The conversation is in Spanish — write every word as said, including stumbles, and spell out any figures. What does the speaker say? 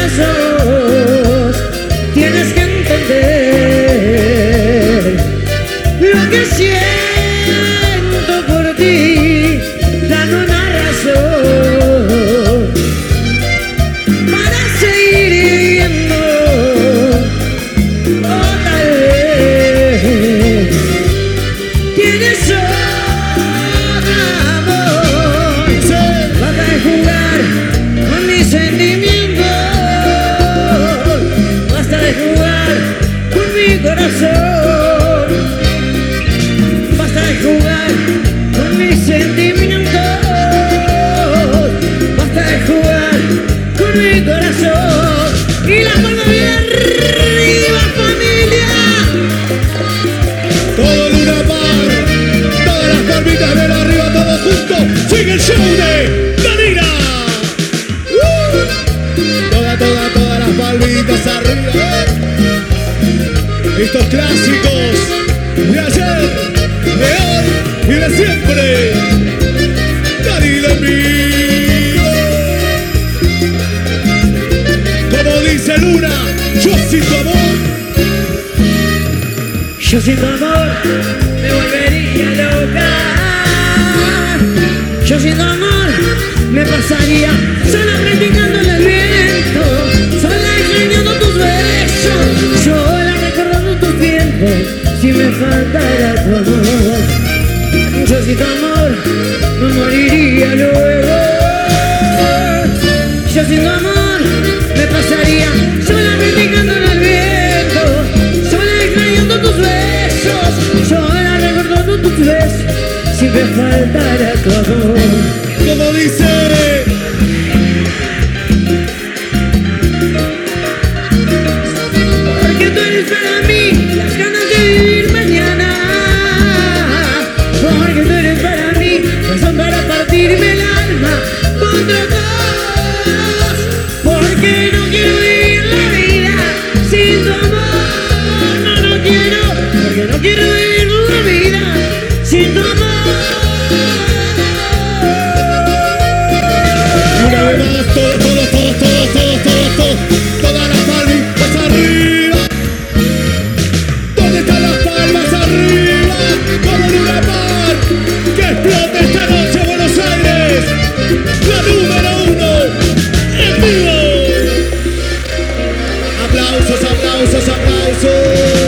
brazos. Tienes que entender lo que siento por ti. Dame una razón para seguir viviendo. O tal vez tienes otro amor. Basta de jugar con mis sentimientos. Basta de jugar con mi corazón. Basta de jugar con mis sentimientos. Basta de jugar con mi corazón. Y la mano bien arriba, familia. Todo Luna Park, todas las palmitas de arriba, todos juntos. Sigue el show de Danila. ¡Uh! Todas, todas, todas las palmitas arriba. Estos clásicos de ayer, de hoy y de siempre. Danila en vivo. Como dice Luna, yo sin tu amor. Yo sin tu amor me volvería loca. Yo sin tu amor me pasaría sola practicándole el viento, sola extrañando tus besos, sola recordando tus tiempos, si me faltara tu amor. Yo sin tu amor me moriría luego. Yo sin tu amor me pasaría sola practicándole el viento, sola extrañando tus besos, sola recordando tus besos, si me faltara tu amor. Como dice, porque tú eres para mí las ganas de vivir mañana. Porque tú eres para mí razón para partirme el alma contra todos. Porque no quiero vivir la vida sin tu amor. No, no quiero, porque no quiero vivir la vida sin tu amor. una vez más, todos, todos, todos, todos, todos, todos, todos, todas las palmas arriba. ¿Dónde están las palmas arriba? Como Luna Park, que explote esta noche Buenos Aires, la número uno en vivo. Aplausos, aplausos, aplausos.